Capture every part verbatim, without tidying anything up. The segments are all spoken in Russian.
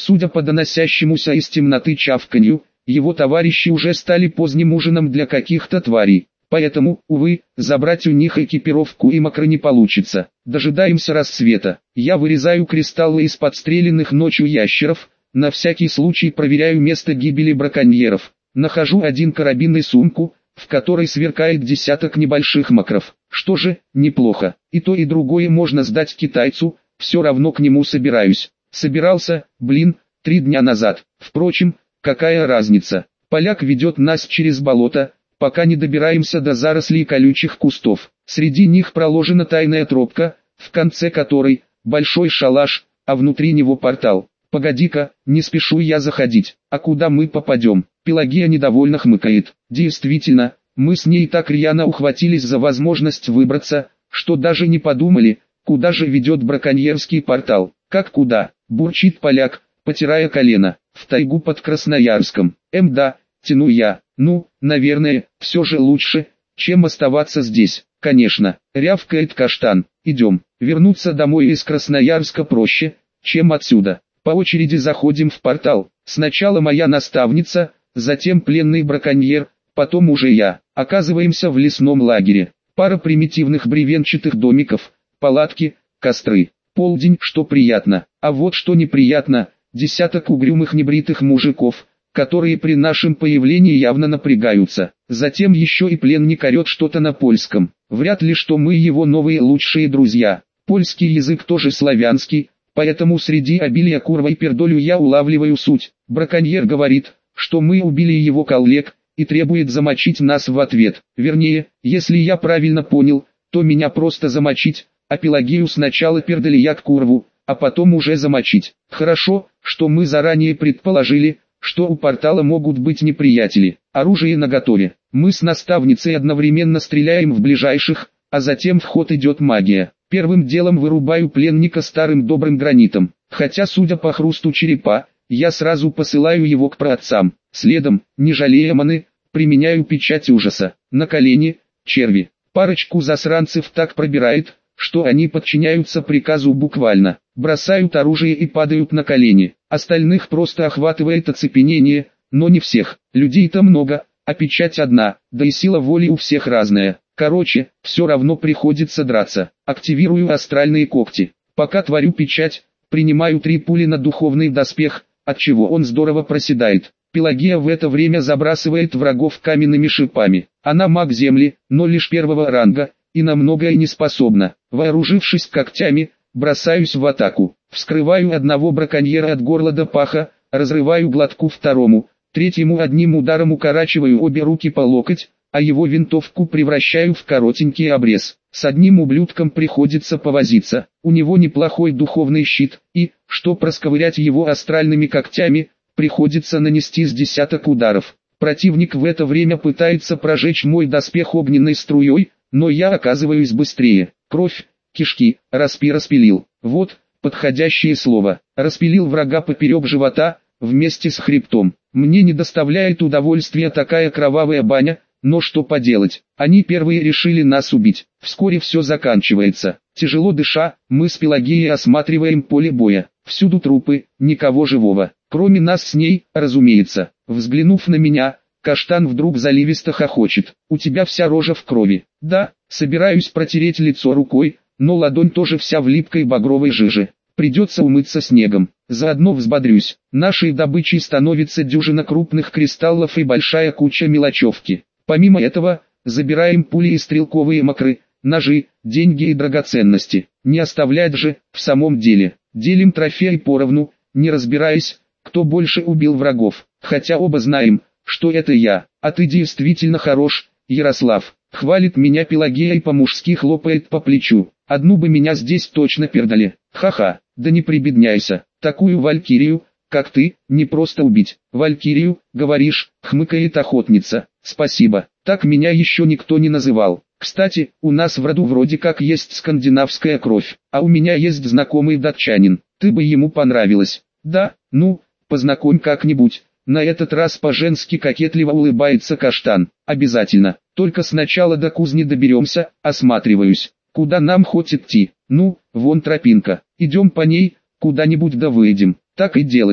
Судя по доносящемуся из темноты чавканью, его товарищи уже стали поздним ужином для каких-то тварей. Поэтому, увы, забрать у них экипировку и макро не получится. Дожидаемся рассвета. Я вырезаю кристаллы из подстреленных ночью ящеров, на всякий случай проверяю место гибели браконьеров. Нахожу один карабин и сумку, в которой сверкает десяток небольших макров. Что же, неплохо. И то и другое можно сдать китайцу, все равно к нему собираюсь. Собирался, блин, три дня назад. Впрочем, какая разница. Поляк ведет нас через болото, пока не добираемся до зарослей колючих кустов. Среди них проложена тайная тропка, в конце которой большой шалаш, а внутри него портал. Погоди-ка, не спешу я заходить. А куда мы попадем? Пелагея недовольно хмыкает. Действительно, мы с ней так рьяно ухватились за возможность выбраться, что даже не подумали, куда же ведет браконьерский портал. Как куда? Бурчит поляк, потирая колено. В тайгу под Красноярском. Эм да, тяну я. Ну, наверное, все же лучше, чем оставаться здесь. Конечно, рявкает Каштан. Идем. Вернуться домой из Красноярска проще, чем отсюда. По очереди заходим в портал. Сначала моя наставница, затем пленный браконьер, потом уже я. Оказываемся в лесном лагере. Пара примитивных бревенчатых домиков, палатки, костры. Полдень, что приятно. А вот что неприятно, десяток угрюмых небритых мужиков, которые при нашем появлении явно напрягаются. Затем еще и пленник орет что-то на польском. Вряд ли что мы его новые лучшие друзья. Польский язык тоже славянский, поэтому среди обилия курва и пердолю я улавливаю суть. Браконьер говорит, что мы убили его коллег, и требует замочить нас в ответ. Вернее, если я правильно понял, то меня просто замочить, а Пелагею сначала пердолият курву, а потом уже замочить. Хорошо, что мы заранее предположили, что у портала могут быть неприятели. Оружие наготове. Мы с наставницей одновременно стреляем в ближайших, а затем в ход идет магия. Первым делом вырубаю пленника старым добрым гранитом. Хотя, судя по хрусту черепа, я сразу посылаю его к праотцам. Следом, не жалея маны, применяю печать ужаса. На колени, черви. Парочку засранцев так пробирает, что они подчиняются приказу буквально. Бросают оружие и падают на колени. Остальных просто охватывает оцепенение, но не всех. Людей-то много, а печать одна, да и сила воли у всех разная. Короче, все равно приходится драться. Активирую астральные когти. Пока творю печать, принимаю три пули на духовный доспех, отчего он здорово проседает. Пелагея в это время забрасывает врагов каменными шипами. Она маг земли, но лишь первого ранга, и на многое не способна. Вооружившись когтями, бросаюсь в атаку. Вскрываю одного браконьера от горла до паха, разрываю глотку второму, третьему одним ударом укорачиваю обе руки по локоть, а его винтовку превращаю в коротенький обрез. С одним ублюдком приходится повозиться. У него неплохой духовный щит, и, что просковырять его астральными когтями, приходится нанести с десяток ударов. Противник в это время пытается прожечь мой доспех огненной струей, но я оказываюсь быстрее. Кровь, кишки, распи распилил. Вот, подходящее слово. Распилил врага поперек живота, вместе с хребтом. Мне не доставляет удовольствия такая кровавая баня, но что поделать, они первые решили нас убить. Вскоре все заканчивается. Тяжело дыша, мы с Пелагеей осматриваем поле боя. Всюду трупы, никого живого. Кроме нас с ней, разумеется. Взглянув на меня, Каштан вдруг заливисто хохочет. У тебя вся рожа в крови. Да, собираюсь протереть лицо рукой, но ладонь тоже вся в липкой багровой жиже. Придется умыться снегом. Заодно взбодрюсь. Нашей добычей становится дюжина крупных кристаллов и большая куча мелочевки. Помимо этого, забираем пули и стрелковые макры, ножи, деньги и драгоценности. Не оставлять же, в самом деле. Делим трофеи поровну, не разбираясь, кто больше убил врагов. Хотя оба знаем, что это я. А ты действительно хорош, Ярослав. Хвалит меня Пелагея и по-мужски хлопает по плечу. Одну бы меня здесь точно пердали. Ха-ха, да не прибедняйся. Такую валькирию, как ты, не просто убить. Валькирию, говоришь, хмыкает охотница. Спасибо, так меня еще никто не называл. Кстати, у нас в роду вроде как есть скандинавская кровь, а у меня есть знакомый датчанин. Ты бы ему понравилась. Да, ну, познакомь как-нибудь. На этот раз по-женски кокетливо улыбается Каштан. Обязательно, только сначала до кузни доберемся, осматриваюсь. Куда нам хоть идти? Ну, вон тропинка. Идем по ней, куда-нибудь да выйдем. Так и делаем.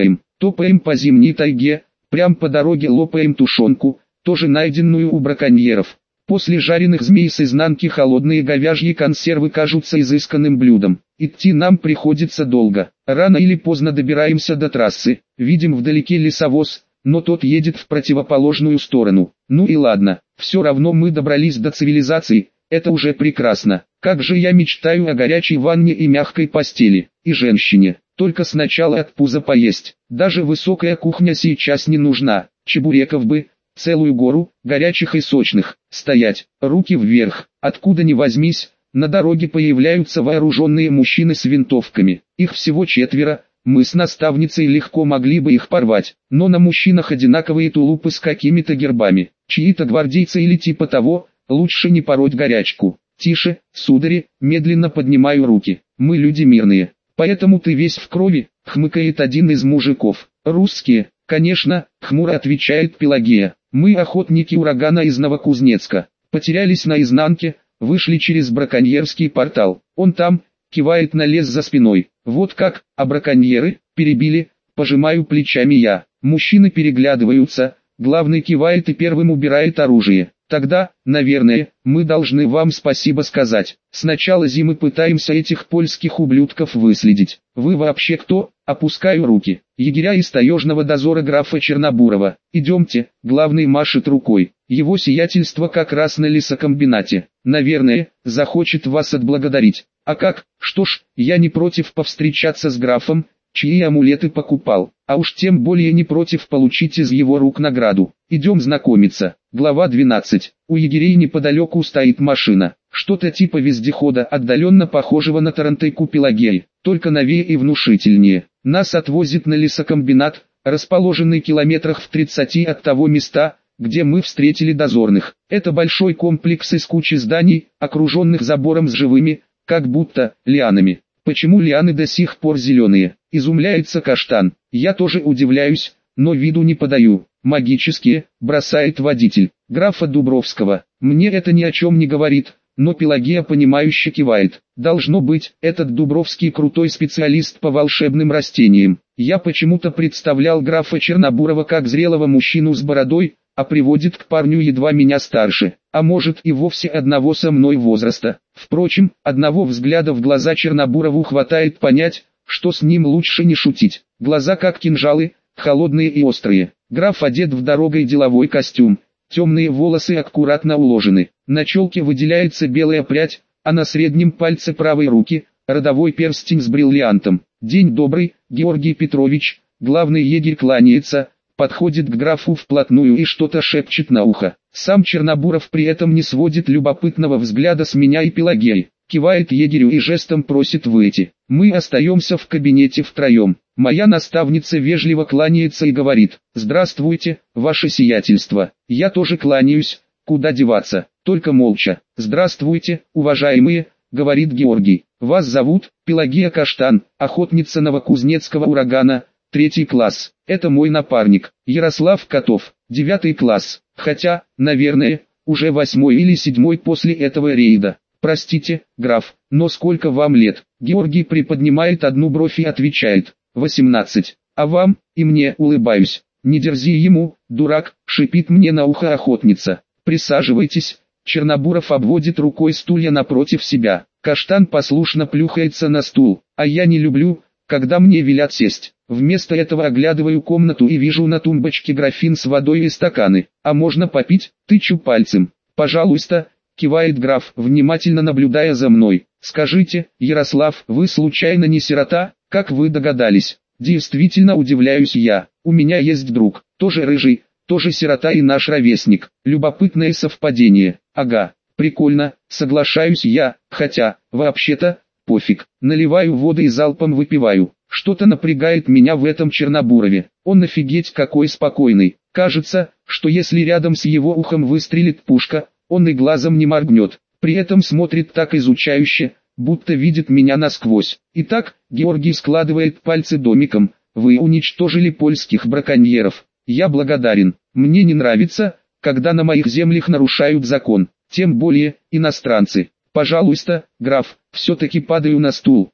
Топаем по зимней тайге, прям по дороге лопаем тушенку, тоже найденную у браконьеров. После жареных змей с изнанки холодные говяжьи консервы кажутся изысканным блюдом. Идти нам приходится долго. Рано или поздно добираемся до трассы. Видим вдалеке лесовоз, но тот едет в противоположную сторону. Ну и ладно, все равно мы добрались до цивилизации, это уже прекрасно. Как же я мечтаю о горячей ванне и мягкой постели, и женщине. Только сначала от пуза поесть. Даже высокая кухня сейчас не нужна. Чебуреков бы, целую гору, горячих и сочных. Стоять, руки вверх, откуда ни возьмись, на дороге появляются вооруженные мужчины с винтовками. Их всего четверо, мы с наставницей легко могли бы их порвать. Но на мужчинах одинаковые тулупы с какими-то гербами. Чьи-то гвардейцы или типа того, лучше не пороть горячку. Тише, судари, медленно поднимаю руки. Мы люди мирные. Поэтому ты весь в крови, хмыкает один из мужиков. Русские, конечно, хмуро отвечает Пелагея. Мы охотники урагана из Новокузнецка. Потерялись на изнанке, вышли через браконьерский портал. Он там, кивает на лес за спиной. Вот как, а браконьеры, перебили, пожимаю плечами я. Мужчины переглядываются, главный кивает и первым убирает оружие. Тогда, наверное, мы должны вам спасибо сказать. С начала зимы пытаемся этих польских ублюдков выследить. Вы вообще кто? Опускаю руки. Егеря из таежного дозора графа Чернобурова. Идемте, главный машет рукой. Его сиятельство как раз на лесокомбинате. Наверное, захочет вас отблагодарить. А как? Что ж, я не против повстречаться с графом, чьи амулеты покупал, а уж тем более не против получить из его рук награду. Идем знакомиться. Глава двенадцать. У егерей неподалеку стоит машина. Что-то типа вездехода, отдаленно похожего на тарантайку Пелагеи, только новее и внушительнее. Нас отвозит на лесокомбинат, расположенный километрах в тридцати от того места, где мы встретили дозорных. Это большой комплекс из кучи зданий, окруженных забором с живыми, как будто, лианами. Почему лианы до сих пор зеленые? Изумляется Каштан. Я тоже удивляюсь, но виду не подаю. Магические, бросает водитель. Графа Дубровского. Мне это ни о чем не говорит, но Пелагея понимающе кивает. Должно быть, этот Дубровский крутой специалист по волшебным растениям. Я почему-то представлял графа Чернобурова как зрелого мужчину с бородой, а приводит к парню едва меня старше, а может и вовсе одного со мной возраста. Впрочем, одного взгляда в глаза Чернобурову хватает понять, что с ним лучше не шутить. Глаза как кинжалы, холодные и острые. Граф одет в дорогой деловой костюм, темные волосы аккуратно уложены. На челке выделяется белая прядь, а на среднем пальце правой руки – родовой перстень с бриллиантом. «День добрый, Георгий Петрович», главный егерь кланяется, подходит к графу вплотную и что-то шепчет на ухо. Сам Чернобуров при этом не сводит любопытного взгляда с меня и Пелагеи. Кивает егерю и жестом просит выйти. Мы остаемся в кабинете втроем. Моя наставница вежливо кланяется и говорит: «Здравствуйте, ваше сиятельство». Я тоже кланяюсь, куда деваться, только молча. «Здравствуйте, уважаемые», говорит Георгий. «Вас зовут Пелагея Каштан, охотница Новокузнецкого урагана, третий класс. Это мой напарник, Ярослав Котов, девятый класс, хотя, наверное, уже восьмой или седьмой после этого рейда. Простите, граф, но сколько вам лет?» Георгий приподнимает одну бровь и отвечает: «восемнадцать. А вам?» И мне улыбаюсь. «Не дерзи ему, дурак», шипит мне на ухо охотница. «Присаживайтесь». Чернобуров обводит рукой стулья напротив себя. Каштан послушно плюхается на стул, а я не люблю, когда мне велят сесть. Вместо этого оглядываю комнату и вижу на тумбочке графин с водой и стаканы. «А можно попить?» Тычу пальцем. «Пожалуйста», кивает граф, внимательно наблюдая за мной. «Скажите, Ярослав, вы случайно не сирота, как вы догадались?» Действительно удивляюсь я. У меня есть друг, тоже рыжий, тоже сирота и наш ровесник. Любопытное совпадение. Ага, прикольно, соглашаюсь я, хотя, вообще-то, пофиг. Наливаю воду и залпом выпиваю. Что-то напрягает меня в этом Чернобурове. Он офигеть какой спокойный. Кажется, что если рядом с его ухом выстрелит пушка, он и глазом не моргнет. При этом смотрит так изучающе, будто видит меня насквозь. Итак, Георгий складывает пальцы домиком. Вы уничтожили польских браконьеров. Я благодарен. Мне не нравится, когда на моих землях нарушают закон, тем более иностранцы. Пожалуйста, граф, все-таки падаю на стул.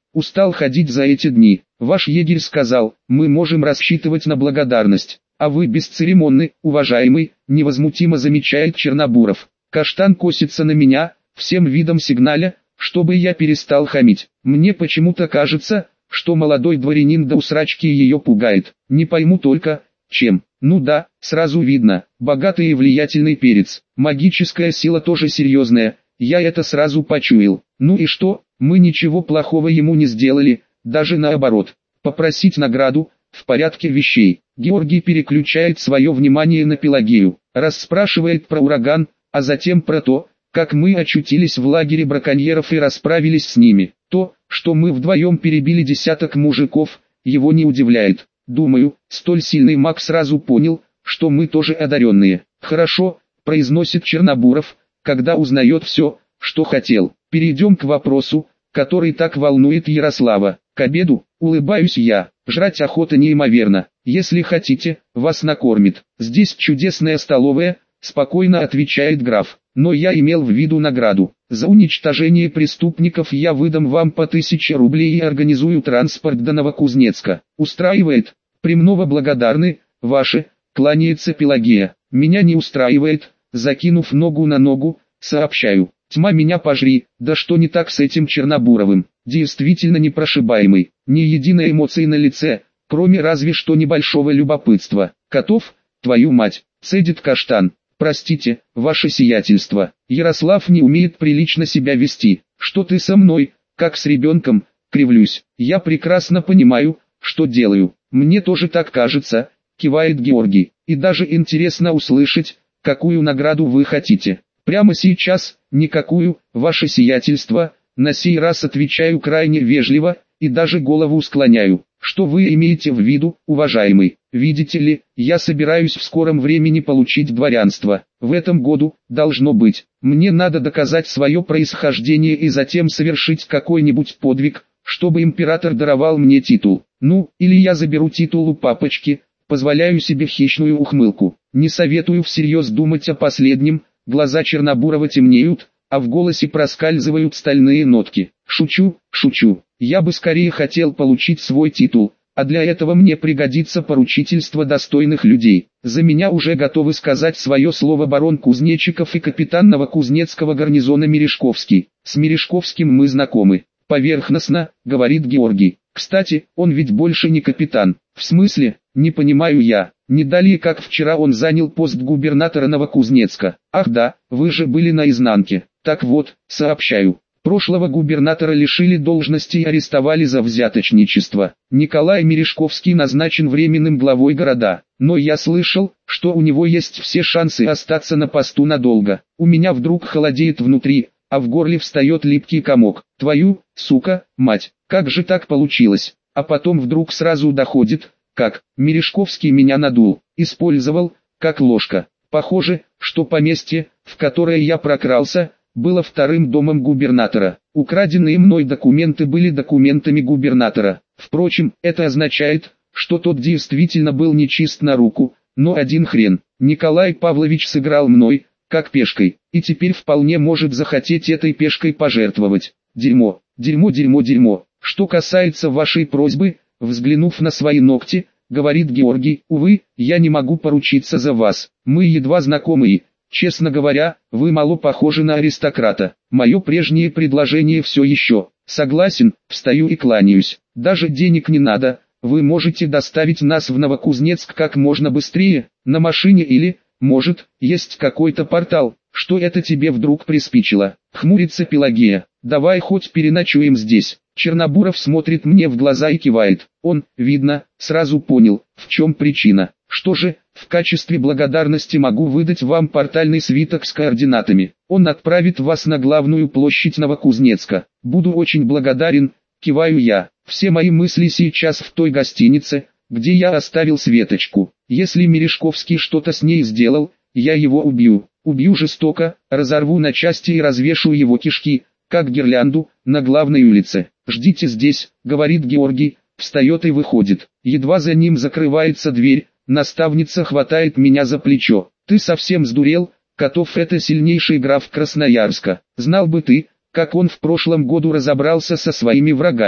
устал ходить за эти дни. Ваш егерь сказал, мы можем рассчитывать на благодарность. А вы бесцеремонны, уважаемый, невозмутимо замечает Чернобуров. Каштан косится на меня, всем видом сигналя, чтобы я перестал хамить. Мне почему-то кажется, что молодой дворянин до усрачки ее пугает. Не пойму только, чем. Ну да, сразу видно, богатый и влиятельный перец. Магическая сила тоже серьезная, я это сразу почуял. Ну и что, мы ничего плохого ему не сделали, даже наоборот. Попросить награду, в порядке вещей. Георгий переключает свое внимание на Пелагею, расспрашивает про ураган, а затем про то, как мы очутились в лагере браконьеров и расправились с ними. То, что мы вдвоем перебили десяток мужиков, его не удивляет. Думаю, столь сильный маг сразу понял, что мы тоже одаренные. Хорошо, произносит Чернобуров, когда узнает все, что хотел. Перейдем к вопросу, который так волнует Ярослава. К обеду, улыбаюсь я, жрать охота неимоверно. Если хотите, вас накормит. Здесь чудесная столовая, спокойно отвечает граф. Но я имел в виду награду. За уничтожение преступников я выдам вам по тысяче рублей и организую транспорт до Новокузнецка. Устраивает? Премного благодарны, ваше, кланяется Пелагея. Меня не устраивает, закинув ногу на ногу, сообщаю. Тьма меня пожри, да что не так с этим Чернобуровым? Действительно непрошибаемый, ни единой эмоции на лице, кроме разве что небольшого любопытства. Котов, твою мать, цедит Каштан. Простите, ваше сиятельство, Ярослав не умеет прилично себя вести. Что ты со мной, как с ребенком, кривлюсь. Я прекрасно понимаю, что делаю. Мне тоже так кажется, кивает Георгий. И даже интересно услышать, какую награду вы хотите. Прямо сейчас, никакую, ваше сиятельство, на сей раз отвечаю крайне вежливо, и даже голову склоняю. Что вы имеете в виду, уважаемый? Видите ли, я собираюсь в скором времени получить дворянство. В этом году, должно быть. Мне надо доказать свое происхождение и затем совершить какой-нибудь подвиг, чтобы император даровал мне титул. Ну, или я заберу титул у папочки, позволяю себе хищную ухмылку. Не советую всерьез думать о последнем, глаза Чернобурова темнеют, а в голосе проскальзывают стальные нотки. Шучу, шучу. Я бы скорее хотел получить свой титул, а для этого мне пригодится поручительство достойных людей. За меня уже готовы сказать свое слово барон Кузнечиков и капитан Новокузнецкого гарнизона Мережковский. С Мережковским мы знакомы. Поверхностно, говорит Георгий. Кстати, он ведь больше не капитан. В смысле, не понимаю я. Не далее как вчера он занял пост губернатора Новокузнецка. Ах да, вы же были на изнанке. Так вот, сообщаю. Прошлого губернатора лишили должности и арестовали за взяточничество. Николай Мережковский назначен временным главой города. Но я слышал, что у него есть все шансы остаться на посту надолго. У меня вдруг холодеет внутри, а в горле встает липкий комок. Твою, сука, мать, как же так получилось? А потом вдруг сразу доходит, как Мережковский меня надул, использовал, как ложка. Похоже, что поместье, в которое я прокрался, было вторым домом губернатора. Украденные мной документы были документами губернатора. Впрочем, это означает, что тот действительно был нечист на руку, но один хрен. Николай Павлович сыграл мной, как пешкой, и теперь вполне может захотеть этой пешкой пожертвовать. Дерьмо, дерьмо, дерьмо, дерьмо. Что касается вашей просьбы, взглянув на свои ногти, говорит Георгий, увы, я не могу поручиться за вас. Мы едва знакомы. Честно говоря, вы мало похожи на аристократа. Мое прежнее предложение все еще. Согласен, встаю и кланяюсь. Даже денег не надо. Вы можете доставить нас в Новокузнецк как можно быстрее, на машине или, может, есть какой-то портал. Что это тебе вдруг приспичило? Хмурится Пелагея. Давай хоть переночуем здесь. Чернобуров смотрит мне в глаза и кивает. Он, видно, сразу понял, в чем причина. Что же, в качестве благодарности могу выдать вам портальный свиток с координатами. Он отправит вас на главную площадь Новокузнецка. Буду очень благодарен, киваю я. Все мои мысли сейчас в той гостинице, где я оставил Светочку. Если Мережковский что-то с ней сделал, я его убью. Убью жестоко, разорву на части и развешу его кишки, как гирлянду, на главной улице. «Ждите здесь», — говорит Георгий, встает и выходит. Едва за ним закрывается дверь, наставница хватает меня за плечо. «Ты совсем сдурел? Котов — это сильнейший граф Красноярска. Знал бы ты, как он в прошлом году разобрался со своими врагами.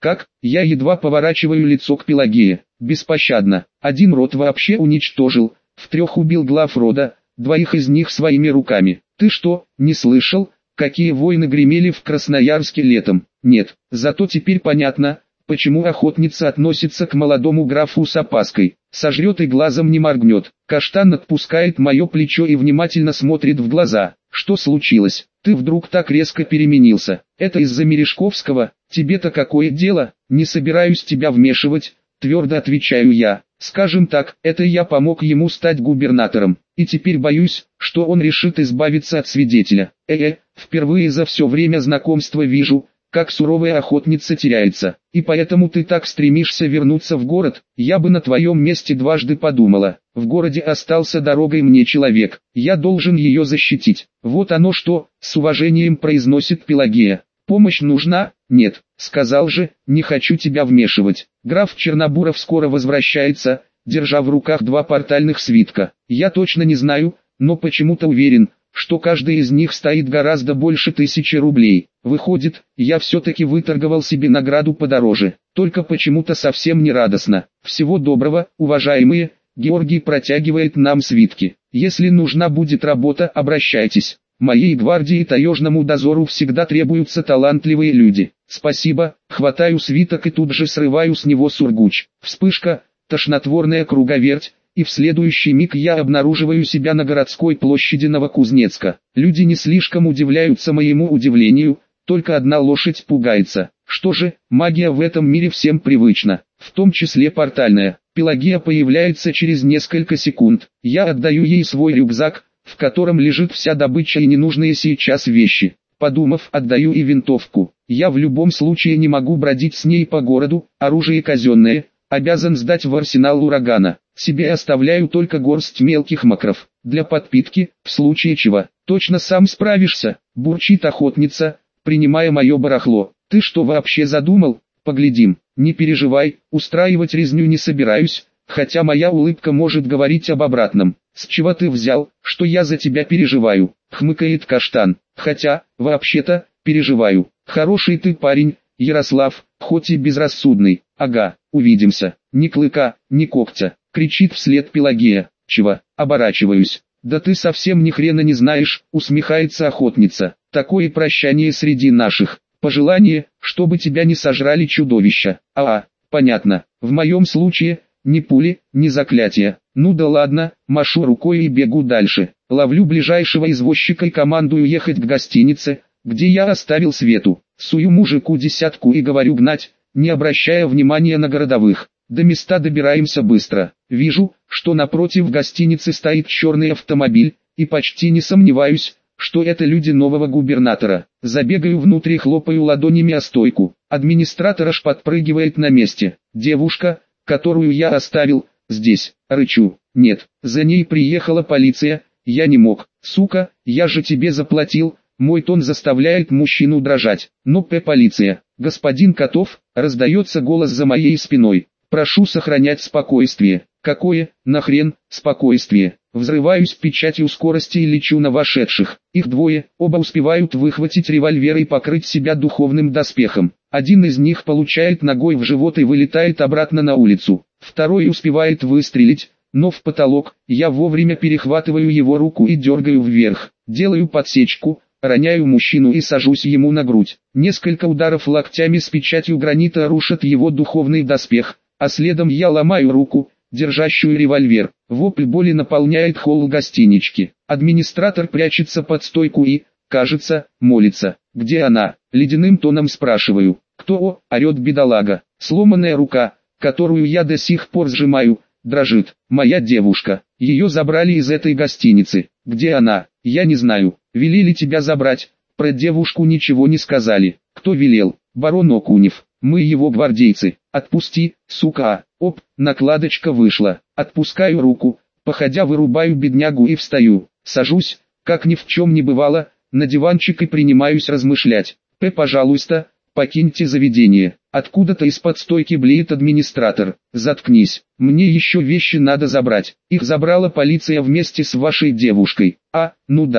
Как? Я едва поворачиваю лицо к Пелагее. Беспощадно. Один род вообще уничтожил, в трех убил глав рода, двоих из них своими руками. Ты что, не слышал, какие войны гремели в Красноярске летом? Нет, зато теперь понятно, почему охотница относится к молодому графу с опаской. Сожрет и глазом не моргнет. Каштан отпускает мое плечо и внимательно смотрит в глаза. Что случилось? Ты вдруг так резко переменился. Это из-за Мережковского? Тебе-то какое дело? Не собираюсь тебя вмешивать, твердо отвечаю я. Скажем так, это я помог ему стать губернатором. И теперь боюсь, что он решит избавиться от свидетеля. Э-э, впервые за все время знакомства вижу, как суровая охотница теряется. И поэтому ты так стремишься вернуться в город? Я бы на твоем месте дважды подумала. В городе остался дорогой мне человек. Я должен ее защитить. Вот оно что, с уважением произносит Пелагея. Помощь нужна? Нет, сказал же, не хочу тебя вмешивать. Граф Чернобуров скоро возвращается, держа в руках два портальных свитка. Я точно не знаю, но почему-то уверен, что каждый из них стоит гораздо больше тысячи рублей. Выходит, я все-таки выторговал себе награду подороже, только почему-то совсем не радостно. Всего доброго, уважаемые, Георгий протягивает нам свитки. Если нужна будет работа, обращайтесь. Моей гвардии и таежному дозору всегда требуются талантливые люди. Спасибо, хватаю свиток и тут же срываю с него сургуч. Вспышка, тошнотворная круговерть. И в следующий миг я обнаруживаю себя на городской площади Новокузнецка. Люди не слишком удивляются моему удивлению, только одна лошадь пугается. Что же, магия в этом мире всем привычна, в том числе портальная. Пелагея появляется через несколько секунд. Я отдаю ей свой рюкзак, в котором лежит вся добыча и ненужные сейчас вещи. Подумав, отдаю и винтовку. Я в любом случае не могу бродить с ней по городу, оружие казенное, обязан сдать в арсенал урагана. Себе оставляю только горсть мелких макров, для подпитки, в случае чего. Точно сам справишься, бурчит охотница, принимая мое барахло. Ты что вообще задумал? Поглядим. Не переживай, устраивать резню не собираюсь, хотя моя улыбка может говорить об обратном. С чего ты взял, что я за тебя переживаю? Хмыкает Каштан. Хотя, вообще-то, переживаю. Хороший ты парень, Ярослав, хоть и безрассудный. Ага, увидимся. Ни клыка, ни когтя. Кричит вслед Пелагея. Чего? Оборачиваюсь. Да ты совсем ни хрена не знаешь, усмехается охотница. Такое прощание среди наших. Пожелание, чтобы тебя не сожрали чудовища. А, понятно. В моем случае, ни пули, ни заклятия. Ну да ладно, машу рукой и бегу дальше. Ловлю ближайшего извозчика и командую ехать к гостинице, где я оставил Свету. Сую мужику десятку и говорю гнать, не обращая внимания на городовых. До места добираемся быстро. Вижу, что напротив гостиницы стоит черный автомобиль, и почти не сомневаюсь, что это люди нового губернатора. Забегаю внутрь и хлопаю ладонями о стойку. Администратор аж подпрыгивает на месте. Девушка, которую я оставил, здесь. Рычу. Нет, за ней приехала полиция, я не мог. Сука, я же тебе заплатил. Мой тон заставляет мужчину дрожать. Но П полиция. Господин Котов, раздается голос за моей спиной. Прошу сохранять спокойствие. Какое, нахрен, спокойствие? Взрываюсь печатью скорости и лечу на вошедших. Их двое, оба успевают выхватить револьвер и покрыть себя духовным доспехом. Один из них получает ногой в живот и вылетает обратно на улицу. Второй успевает выстрелить, но в потолок. Я вовремя перехватываю его руку и дергаю вверх. Делаю подсечку, роняю мужчину и сажусь ему на грудь. Несколько ударов локтями с печатью гранита рушат его духовный доспех, а следом я ломаю руку, держащую револьвер. Вопль боли наполняет холл гостинички. Администратор прячется под стойку и, кажется, молится. «Где она?» — ледяным тоном спрашиваю. «Кто?» — орет бедолага. Сломанная рука, которую я до сих пор сжимаю, дрожит. «Моя девушка. Ее забрали из этой гостиницы. Где она? Я не знаю. Велели тебя забрать. Про девушку ничего не сказали. Кто велел? Барон Окунев. Мы его гвардейцы. Отпусти, сука!» Оп, накладочка вышла. Отпускаю руку, походя вырубаю беднягу и встаю. Сажусь, как ни в чем не бывало, на диванчик и принимаюсь размышлять. «П, пожалуйста, покиньте заведение». Откуда-то из-под стойки блеет администратор. «Заткнись, мне еще вещи надо забрать. Их забрала полиция вместе с вашей девушкой». «А, ну да, кто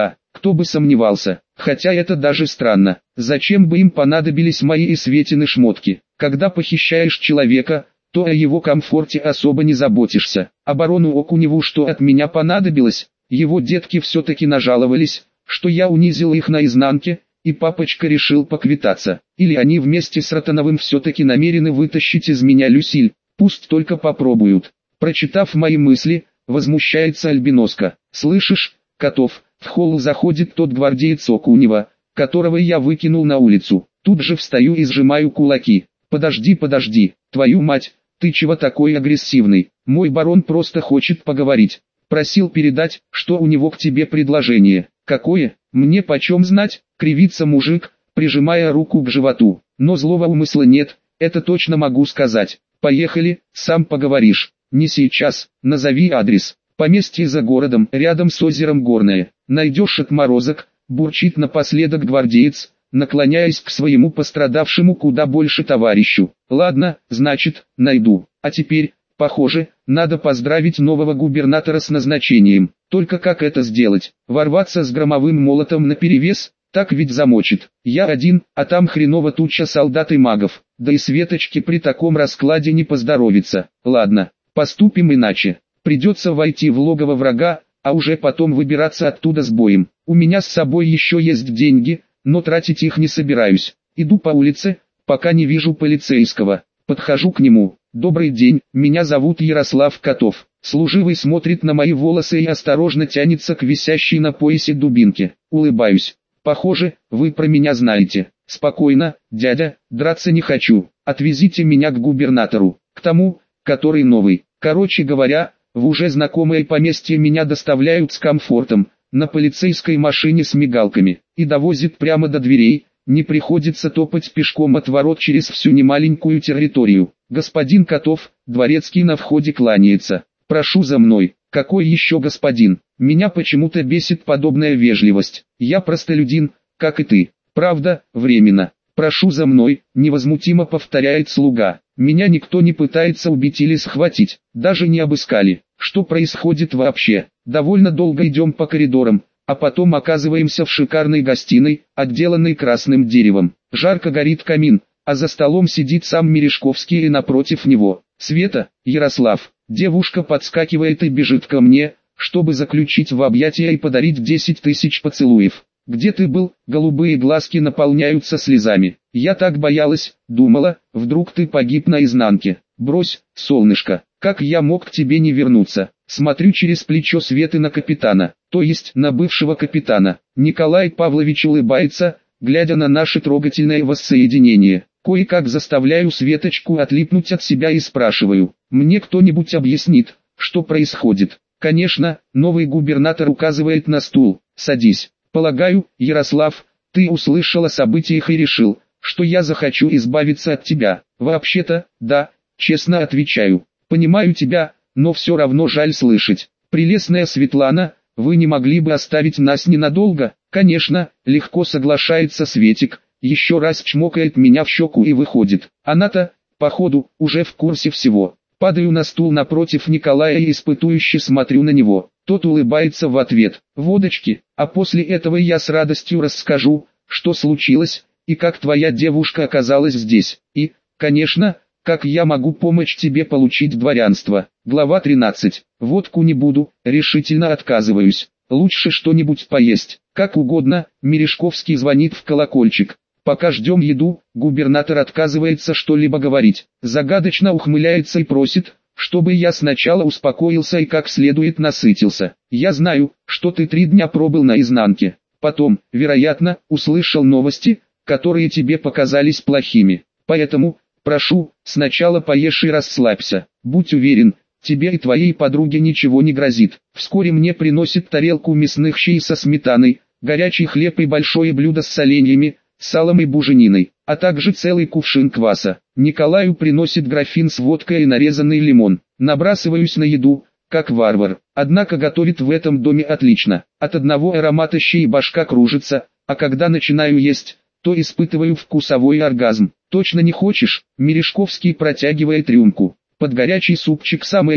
Кто бы сомневался, хотя это даже странно. Зачем бы им понадобились мои и Светины шмотки? Когда похищаешь человека, то о его комфорте особо не заботишься. А барону Окуневу что от меня понадобилось? Его детки все-таки нажаловались, что я унизил их наизнанке, и папочка решил поквитаться. Или они вместе с Ротановым все-таки намерены вытащить из меня Люсиль, пусть только попробуют. Прочитав мои мысли, возмущается Альбиноска. «Слышишь, Котов?» В холл заходит тот гвардеец Окунева, которого я выкинул на улицу. Тут же встаю и сжимаю кулаки. «Подожди, подожди, твою мать, ты чего такой агрессивный? Мой барон просто хочет поговорить. Просил передать, что у него к тебе предложение». «Какое? Мне почем знать?» — кривится мужик, прижимая руку к животу. «Но злого умысла нет, это точно могу сказать. Поехали, сам поговоришь». «Не сейчас, назови адрес». «Поместье за городом, рядом с озером Горное. Найдешь отморозок», — бурчит напоследок гвардеец, наклоняясь к своему пострадавшему куда больше товарищу. «Ладно, значит, найду. А теперь, похоже, надо поздравить нового губернатора с назначением. Только как это сделать? Ворваться с громовым молотом наперевес? Так ведь замочит. Я один, а там хреново туча солдат и магов. Да и Светочке при таком раскладе не поздоровится. Ладно, поступим иначе. Придется войти в логово врага, а уже потом выбираться оттуда с боем. У меня с собой еще есть деньги, но тратить их не собираюсь. Иду по улице, пока не вижу полицейского. Подхожу к нему. «Добрый день, меня зовут Ярослав Котов». Служивый смотрит на мои волосы и осторожно тянется к висящей на поясе дубинке. Улыбаюсь. «Похоже, вы про меня знаете». «Спокойно, дядя, драться не хочу. Отвезите меня к губернатору, к тому, который новый». Короче говоря, в уже знакомое поместье меня доставляют с комфортом, на полицейской машине с мигалками, и довозят прямо до дверей, не приходится топать пешком от ворот через всю немаленькую территорию. «Господин Котов», дворецкий на входе кланяется. «Прошу за мной». «Какой еще господин? Меня почему-то бесит подобная вежливость. Я простолюдин, как и ты. Правда, временно. Прошу за мной», невозмутимо повторяет слуга. «Меня никто не пытается убить или схватить, даже не обыскали. Что происходит вообще?» Довольно долго идем по коридорам, а потом оказываемся в шикарной гостиной, отделанной красным деревом. Жарко горит камин, а за столом сидит сам Мережковский и напротив него. «Света, Ярослав». Девушка подскакивает и бежит ко мне, чтобы заключить в объятия и подарить десять тысяч поцелуев. «Где ты был?» Голубые глазки наполняются слезами. «Я так боялась, думала, вдруг ты погиб наизнанке». «Брось, солнышко, как я мог к тебе не вернуться?» Смотрю через плечо Светы на капитана, то есть на бывшего капитана. Николай Павлович улыбается, глядя на наше трогательное воссоединение. Кое-как заставляю Светочку отлипнуть от себя и спрашиваю: «Мне кто-нибудь объяснит, что происходит?» Конечно, новый губернатор указывает на стул. «Садись». «Полагаю, Ярослав, ты услышал о событиях и решил, что я захочу избавиться от тебя». «Вообще-то, да», честно отвечаю. «Понимаю тебя, но все равно жаль слышать. Прелестная Светлана, вы не могли бы оставить нас ненадолго?» «Конечно», легко соглашается Светик, еще раз чмокает меня в щеку и выходит. Она-то, походу, уже в курсе всего. Падаю на стул напротив Николая и испытующе смотрю на него. Тот улыбается в ответ. «Водочки, а после этого я с радостью расскажу, что случилось, и как твоя девушка оказалась здесь. И, конечно, как я могу помочь тебе получить дворянство». Глава тринадцать. «Водку не буду, решительно отказываюсь. Лучше что-нибудь поесть». «Как угодно», Мережковский звонит в колокольчик. Пока ждем еду, губернатор отказывается что-либо говорить. Загадочно ухмыляется и просит, чтобы я сначала успокоился и как следует насытился. «Я знаю, что ты три дня пробыл наизнанке. Потом, вероятно, услышал новости, которые тебе показались плохими. Поэтому, прошу, сначала поешь и расслабься. Будь уверен, тебе и твоей подруге ничего не грозит». Вскоре мне приносят тарелку мясных щей со сметаной, горячий хлеб и большое блюдо с соленьями, салом и бужениной, а также целый кувшин кваса. Николаю приносит графин с водкой и нарезанный лимон. Набрасываюсь на еду, как варвар. Однако готовит в этом доме отлично. От одного аромата щей башка кружится, а когда начинаю есть, то испытываю вкусовой оргазм. «Точно не хочешь?» Мережковский протягивает рюмку. «Под горячий супчик самое то».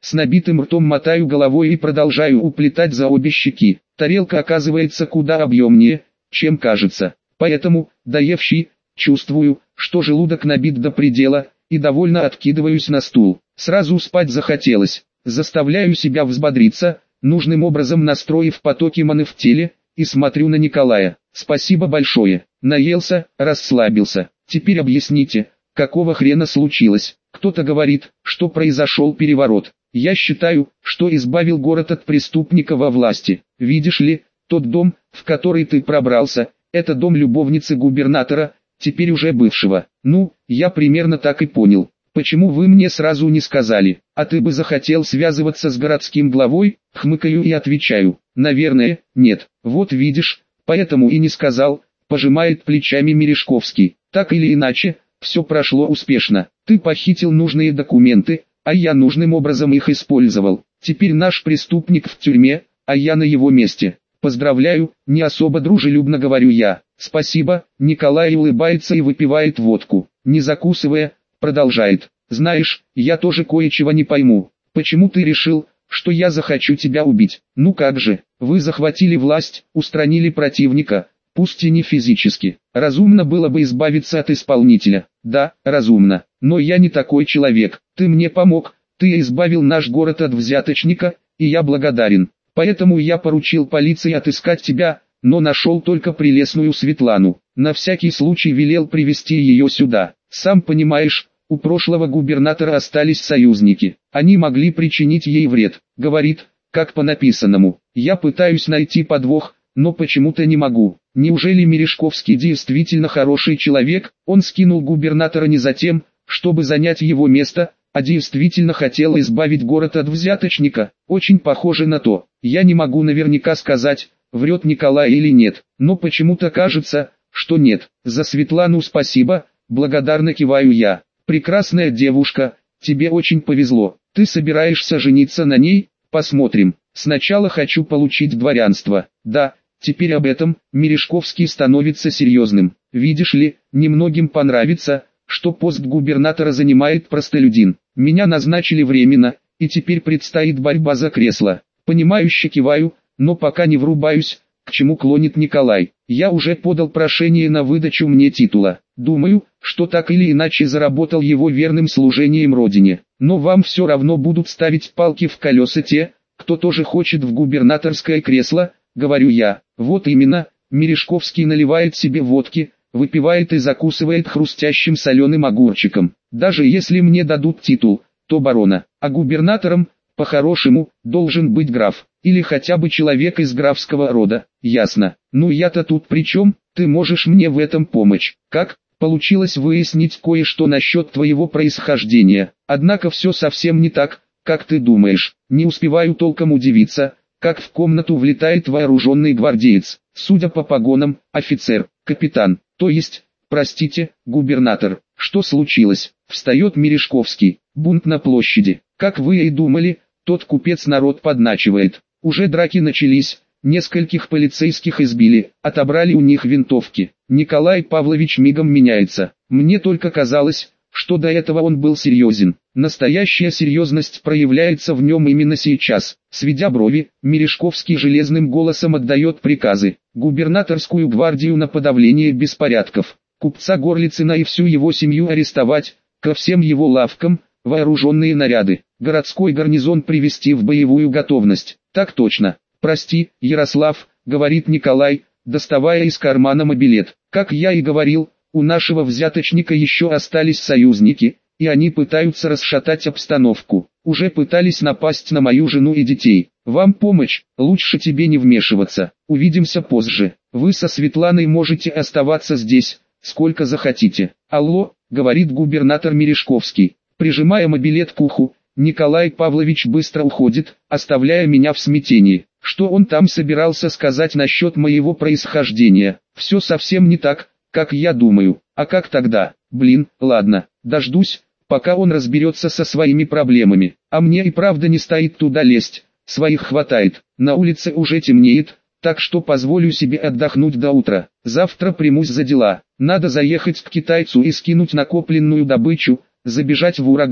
С набитым ртом мотаю головой и продолжаю уплетать за обе щеки. Тарелка оказывается куда объемнее, чем кажется. Поэтому, доев щи, чувствую, что желудок набит до предела, и довольно откидываюсь на стул. Сразу спать захотелось. Заставляю себя взбодриться, нужным образом настроив потоки маны в теле, и смотрю на Николая. Спасибо большое. Наелся, расслабился. Теперь объясните, какого хрена случилось? Кто-то говорит, что произошел переворот. Я считаю, что избавил город от преступника во власти. Видишь ли, тот дом, в который ты пробрался, это дом любовницы губернатора, теперь уже бывшего. Ну, я примерно так и понял. Почему вы мне сразу не сказали? А ты бы захотел связываться с городским главой? Хмыкаю и отвечаю. Наверное, нет. Вот видишь, поэтому и не сказал, пожимает плечами Мережковский. Так или иначе, все прошло успешно. Ты похитил нужные документы, а я нужным образом их использовал. Теперь наш преступник в тюрьме, а я на его месте. Поздравляю, не особо дружелюбно говорю я. Спасибо. Николай улыбается и выпивает водку. Не закусывая, продолжает. Знаешь, я тоже кое-чего не пойму. Почему ты решил, что я захочу тебя убить? Ну как же, вы захватили власть, устранили противника, пусть и не физически. Разумно было бы избавиться от исполнителя. Да, разумно. Но я не такой человек. Ты мне помог, ты избавил наш город от взяточника, и я благодарен. Поэтому я поручил полиции отыскать тебя, но нашел только прелестную Светлану. На всякий случай велел привести ее сюда. Сам понимаешь, у прошлого губернатора остались союзники. Они могли причинить ей вред. Говорит, как по написанному. Я пытаюсь найти подвох, но почему-то не могу. Неужели Мережковский действительно хороший человек? Он скинул губернатора не за тем, чтобы занять его место, а действительно хотел избавить город от взяточника. Очень похоже на то. Я не могу наверняка сказать, врет Николай или нет, но почему-то кажется, что нет. За Светлану спасибо, благодарно киваю я. Прекрасная девушка, тебе очень повезло. Ты собираешься жениться на ней? Посмотрим. Сначала хочу получить дворянство. Да, теперь об этом. Мережковский становится серьезным. Видишь ли, немногим понравится, что пост губернатора занимает простолюдин. Меня назначили временно, и теперь предстоит борьба за кресло. Понимающе киваю, но пока не врубаюсь, к чему клонит Николай. Я уже подал прошение на выдачу мне титула. Думаю, что так или иначе заработал его верным служением родине. Но вам все равно будут ставить палки в колеса те, кто тоже хочет в губернаторское кресло, говорю я. Вот именно, Мережковский наливает себе водки, выпивает и закусывает хрустящим соленым огурчиком. Даже если мне дадут титул, то барона, а губернатором, по-хорошему, должен быть граф, или хотя бы человек из графского рода. Ясно. Ну я-то тут при чем? Ты можешь мне в этом помочь. Как? Получилось выяснить кое-что насчет твоего происхождения. Однако все совсем не так, как ты думаешь. Не успеваю толком удивиться, как в комнату влетает вооруженный гвардеец. Судя по погонам, офицер, капитан, то есть, простите, губернатор. Что случилось? Встает Мережковский. Бунт на площади. Как вы и думали, тот купец народ подначивает. Уже драки начались, нескольких полицейских избили, отобрали у них винтовки. Николай Павлович мигом меняется. Мне только казалось, что до этого он был серьезен. Настоящая серьезность проявляется в нем именно сейчас. Сведя брови, Мережковский железным голосом отдает приказы. Губернаторскую гвардию на подавление беспорядков. Купца Горлицына и всю его семью арестовать, ко всем его лавкам, вооруженные наряды. Городской гарнизон привести в боевую готовность. Так точно. Прости, Ярослав, говорит Николай, доставая из кармана мобилет. Как я и говорил, у нашего взяточника еще остались союзники, и они пытаются расшатать обстановку. Уже пытались напасть на мою жену и детей. Вам помощь, лучше тебе не вмешиваться. Увидимся позже. Вы со Светланой можете оставаться здесь, сколько захотите. Алло, говорит губернатор Мережковский. Прижимая мобилет к уху, Николай Павлович быстро уходит, оставляя меня в смятении. Что он там собирался сказать насчет моего происхождения? Все совсем не так, как я думаю. А как тогда? Блин, ладно, дождусь, пока он разберется со своими проблемами. А мне и правда не стоит туда лезть, своих хватает. На улице уже темнеет, так что позволю себе отдохнуть до утра. Завтра примусь за дела. Надо заехать к китайцу и скинуть накопленную добычу, забежать в ураган,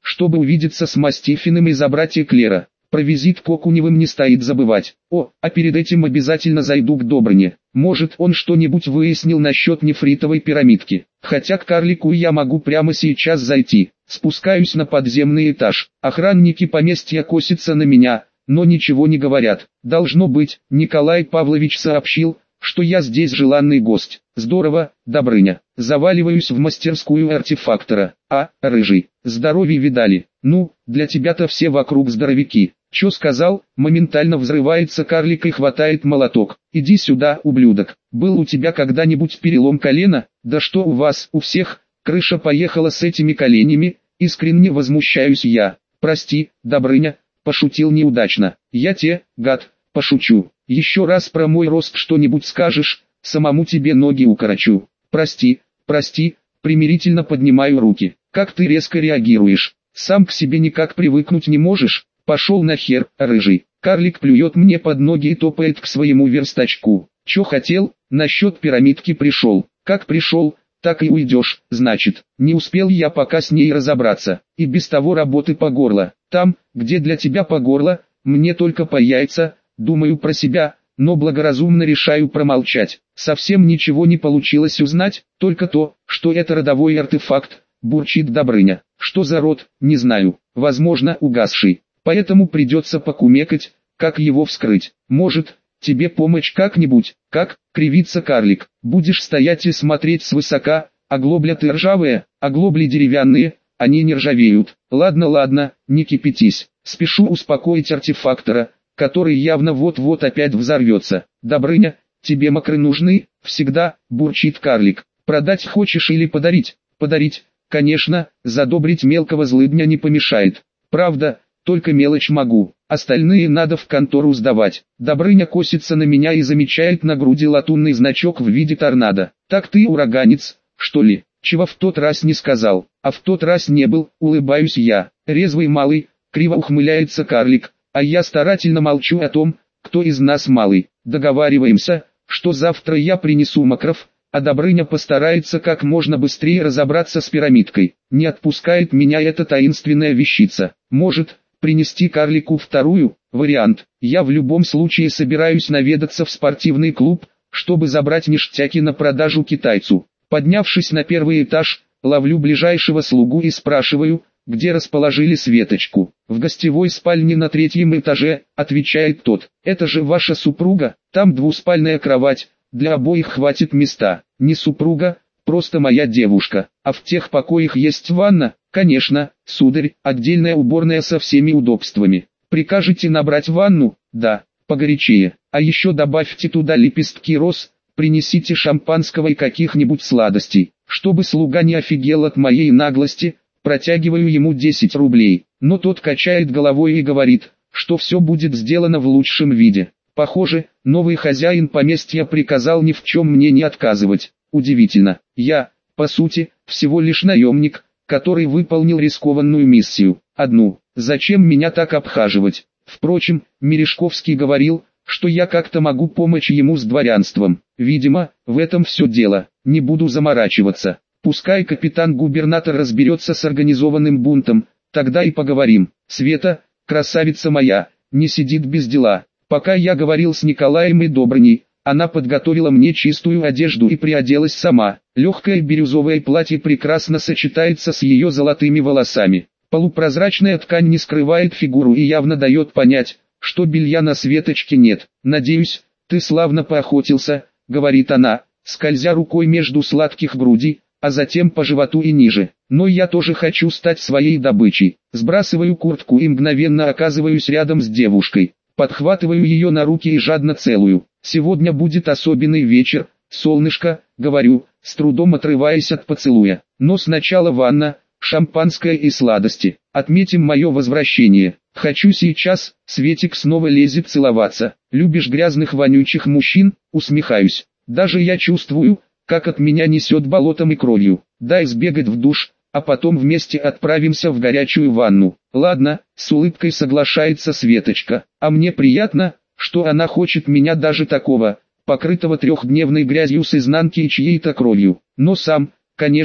чтобы увидеться с Мастифиным и забрать эклера. Про визит к Окуневым не стоит забывать. О, а перед этим обязательно зайду к Добрыне. Может, он что-нибудь выяснил насчет нефритовой пирамидки. Хотя к карлику я могу прямо сейчас зайти. Спускаюсь на подземный этаж. Охранники поместья косятся на меня, но ничего не говорят. Должно быть, Николай Павлович сообщил, что я здесь желанный гость. Здорово, Добрыня. Заваливаюсь в мастерскую артефактора. А, рыжий, здоровье видали. Ну, для тебя-то все вокруг здоровяки. Чё сказал? Моментально взрывается карлик и хватает молоток. Иди сюда, ублюдок. Был у тебя когда-нибудь перелом колена? Да что у вас, у всех, крыша поехала с этими коленями? Искренне возмущаюсь я. Прости, Добрыня, пошутил неудачно. Я те, гад, пошучу. Еще раз про мой рост что-нибудь скажешь, самому тебе ноги укорочу. Прости, прости, примирительно поднимаю руки. Как ты резко реагируешь? Сам к себе никак привыкнуть не можешь? Пошел нахер, рыжий. Карлик плюет мне под ноги и топает к своему верстачку. Чё хотел? Насчет пирамидки пришел. Как пришел, так и уйдешь, значит. Не успел я пока с ней разобраться. И без того работы по горло. Там, где для тебя по горло, мне только по яйца. Думаю про себя, но благоразумно решаю промолчать. Совсем ничего не получилось узнать, только то, что это родовой артефакт, бурчит Добрыня. Что за род, не знаю, возможно угасший. Поэтому придется покумекать, как его вскрыть. Может, тебе помочь как-нибудь? Как? Кривится карлик. Будешь стоять и смотреть свысока, оглобля ты ржавые, оглобли деревянные, они не ржавеют. Ладно, ладно, не кипятись. Спешу успокоить артефактора, который явно вот-вот опять взорвется. Добрыня, тебе мокры нужны? Всегда, бурчит карлик. Продать хочешь или подарить? Подарить, конечно, задобрить мелкого злыдня не помешает. Правда, только мелочь могу, остальные надо в контору сдавать. Добрыня косится на меня и замечает на груди латунный значок в виде торнадо. Так ты ураганец, что ли? Чего в тот раз не сказал, а в тот раз не был, улыбаюсь я. Резвый малый, криво ухмыляется карлик, а я старательно молчу о том, кто из нас малый. Договариваемся, что завтра я принесу мокров, а Добрыня постарается как можно быстрее разобраться с пирамидкой. Не отпускает меня эта таинственная вещица. Может, принести карлику вторую, вариант. Я в любом случае собираюсь наведаться в спортивный клуб, чтобы забрать ништяки на продажу китайцу. Поднявшись на первый этаж, ловлю ближайшего слугу и спрашиваю, где расположили Светочку. В гостевой спальне на третьем этаже, отвечает тот. Это же ваша супруга, там двуспальная кровать, для обоих хватит места. Не супруга, просто моя девушка. А в тех покоях есть ванна? Конечно, сударь, отдельная уборная со всеми удобствами. Прикажете набрать ванну? Да, погорячее. А еще добавьте туда лепестки роз, принесите шампанского и каких-нибудь сладостей. Чтобы слуга не офигел от моей наглости, протягиваю ему десять рублей. Но тот качает головой и говорит, что все будет сделано в лучшем виде. Похоже, новый хозяин поместья приказал ни в чем мне не отказывать. Удивительно. Я, по сути, всего лишь наемник, который выполнил рискованную миссию. Одну. Зачем меня так обхаживать? Впрочем, Мережковский говорил, что я как-то могу помочь ему с дворянством. Видимо, в этом все дело. Не буду заморачиваться. Пускай капитан-губернатор разберется с организованным бунтом, тогда и поговорим. Света, красавица моя, не сидит без дела. Пока я говорил с Николаем и Добрыней, она подготовила мне чистую одежду и приоделась сама. Легкое бирюзовое платье прекрасно сочетается с ее золотыми волосами. Полупрозрачная ткань не скрывает фигуру и явно дает понять, что белья на Светочке нет. «Надеюсь, ты славно поохотился», — говорит она, скользя рукой между сладких грудей, а затем по животу и ниже. «Но я тоже хочу стать своей добычей». Сбрасываю куртку и мгновенно оказываюсь рядом с девушкой. Подхватываю ее на руки и жадно целую. «Сегодня будет особенный вечер, солнышко», — говорю, с трудом отрываясь от поцелуя. «Но сначала ванна, шампанское и сладости. Отметим мое возвращение. Хочу сейчас». Светик снова лезет целоваться. «Любишь грязных вонючих мужчин?» Усмехаюсь. «Даже я чувствую, как от меня несет болотом и кровью. Дай сбегать в душ, а потом вместе отправимся в горячую ванну». «Ладно», — с улыбкой соглашается Светочка. «А мне приятно, что она хочет меня даже такого, покрытого трехдневной грязью с изнанки и чьей-то кровью. Но сам, конечно,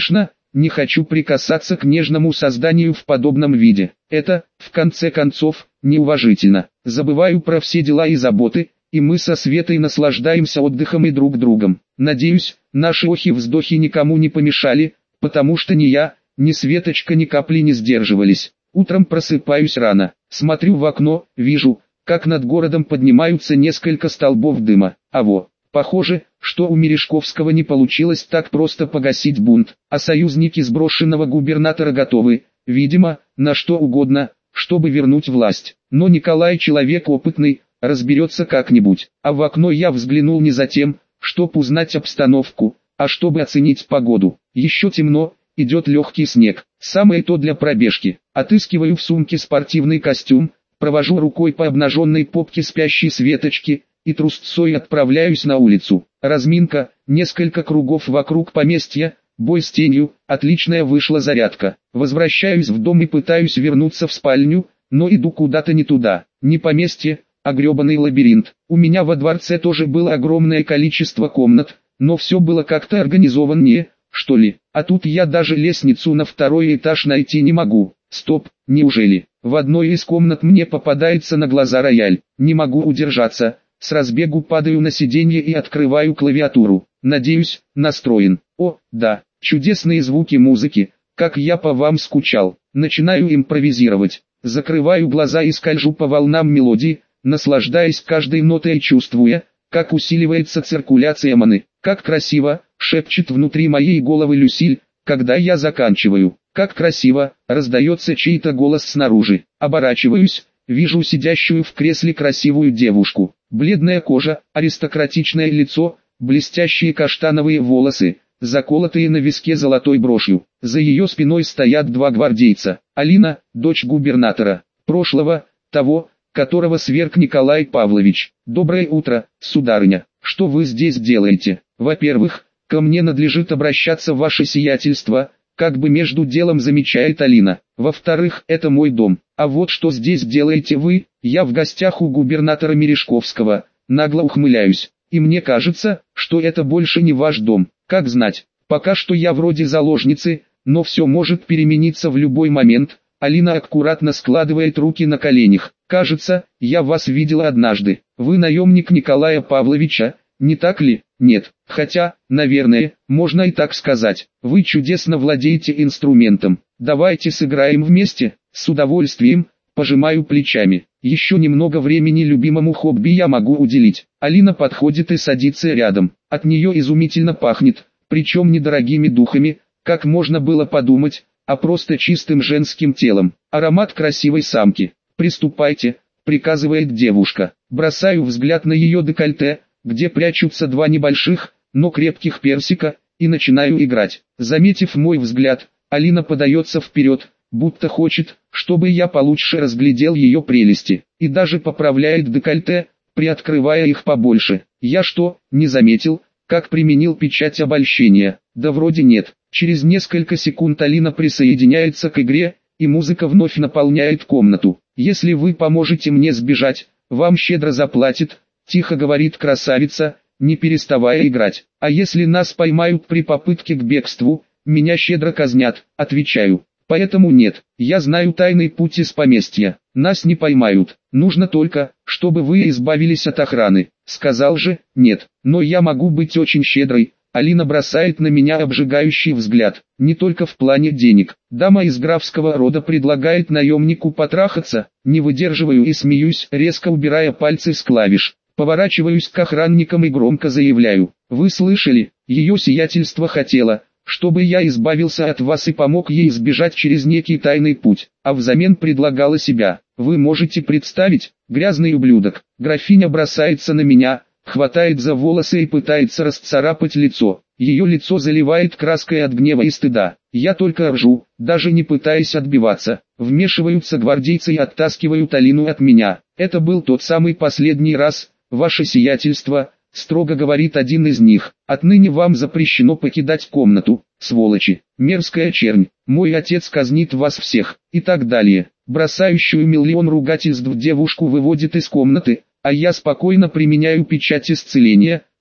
не хочу прикасаться к нежному созданию в подобном виде. Это, в конце концов, неуважительно. Забываю про все дела и заботы, и мы со Светой наслаждаемся отдыхом и друг другом. Надеюсь, наши охи-вздохи никому не помешали, потому что ни я, ни Светочка ни капли не сдерживались. Утром просыпаюсь рано, смотрю в окно, вижу, как над городом поднимаются несколько столбов дыма. А во, похоже, что у Мережковского не получилось так просто погасить бунт, а союзники сброшенного губернатора готовы, видимо, на что угодно, чтобы вернуть власть. Но Николай человек опытный, разберется как-нибудь. А в окно я взглянул не за тем, чтобы узнать обстановку, а чтобы оценить погоду. Еще темно, идет легкий снег, самое то для пробежки. Отыскиваю в сумке спортивный костюм, провожу рукой по обнаженной попке спящей Светочки, и трусцой отправляюсь на улицу. Разминка, несколько кругов вокруг поместья, бой с тенью, отличная вышла зарядка. Возвращаюсь в дом и пытаюсь вернуться в спальню, но иду куда-то не туда. Не поместье, а гребаный лабиринт. У меня во дворце тоже было огромное количество комнат, но все было как-то организованнее, что ли. А тут я даже лестницу на второй этаж найти не могу. Стоп, неужели? В одной из комнат мне попадается на глаза рояль. Не могу удержаться. С разбегу падаю на сиденье и открываю клавиатуру. Надеюсь, настроен. О, да, чудесные звуки музыки, как я по вам скучал. Начинаю импровизировать. Закрываю глаза и скольжу по волнам мелодии, наслаждаясь каждой нотой и чувствуя, как усиливается циркуляция маны. Как красиво, шепчет внутри моей головы Люсиль, когда я заканчиваю. Как красиво, раздается чей-то голос снаружи. Оборачиваюсь, вижу сидящую в кресле красивую девушку. Бледная кожа, аристократичное лицо, блестящие каштановые волосы, заколотые на виске золотой брошью. За ее спиной стоят два гвардейца. Алина, дочь губернатора, прошлого, того, которого сверг Николай Павлович. Доброе утро, сударыня. Что вы здесь делаете? Во-первых, ко мне надлежит обращаться ваше сиятельство, как бы между делом замечает Алина. Во-вторых, это мой дом. А вот что здесь делаете вы? Я в гостях у губернатора Мережковского. Нагло ухмыляюсь. И мне кажется, что это больше не ваш дом. Как знать, пока что я вроде заложницы, но все может перемениться в любой момент. Алина аккуратно складывает руки на коленях. Кажется, я вас видела однажды. Вы наемник Николая Павловича, не так ли? Нет, хотя, наверное, можно и так сказать. Вы чудесно владеете инструментом. Давайте сыграем вместе. С удовольствием, пожимаю плечами. Еще немного времени любимому хобби я могу уделить. Алина подходит и садится рядом. От нее изумительно пахнет, причем недорогими духами, как можно было подумать, а просто чистым женским телом. Аромат красивой самки. «Приступайте», — приказывает девушка. Бросаю взгляд на ее декольте, где прячутся два небольших, но крепких персика, и начинаю играть. Заметив мой взгляд, Алина подается вперед, будто хочет, чтобы я получше разглядел ее прелести, и даже поправляет декольте, приоткрывая их побольше. Я что, не заметил, как применил печать обольщения? Да вроде нет. Через несколько секунд Алина присоединяется к игре, и музыка вновь наполняет комнату. «Если вы поможете мне сбежать, вам щедро заплатят», — тихо говорит красавица, не переставая играть. «А если нас поймают при попытке к бегству, меня щедро казнят», — отвечаю. «Поэтому нет, я знаю тайный путь из поместья. Нас не поймают, нужно только, чтобы вы избавились от охраны». Сказал же, нет, но я могу быть очень щедрой. Алина бросает на меня обжигающий взгляд, не только в плане денег. Дама из графского рода предлагает наемнику потрахаться, не выдерживаю и смеюсь, резко убирая пальцы с клавиш. Поворачиваюсь к охранникам и громко заявляю: «Вы слышали, ее сиятельство хотело, чтобы я избавился от вас и помог ей сбежать через некий тайный путь, а взамен предлагала себя. Вы можете представить, грязный ублюдок». Графиня бросается на меня, хватает за волосы и пытается расцарапать лицо. Ее лицо заливает краской от гнева и стыда. Я только ржу, даже не пытаясь отбиваться. Вмешиваются гвардейцы и оттаскивают Алину от меня. «Это был тот самый последний раз, ваше сиятельство», — строго говорит один из них. «Отныне вам запрещено покидать комнату, сволочи, мерзкая чернь, мой отец казнит вас всех», и так далее. Бросающую миллион ругательств девушку выводит из комнаты, а я спокойно применяю печать исцеления,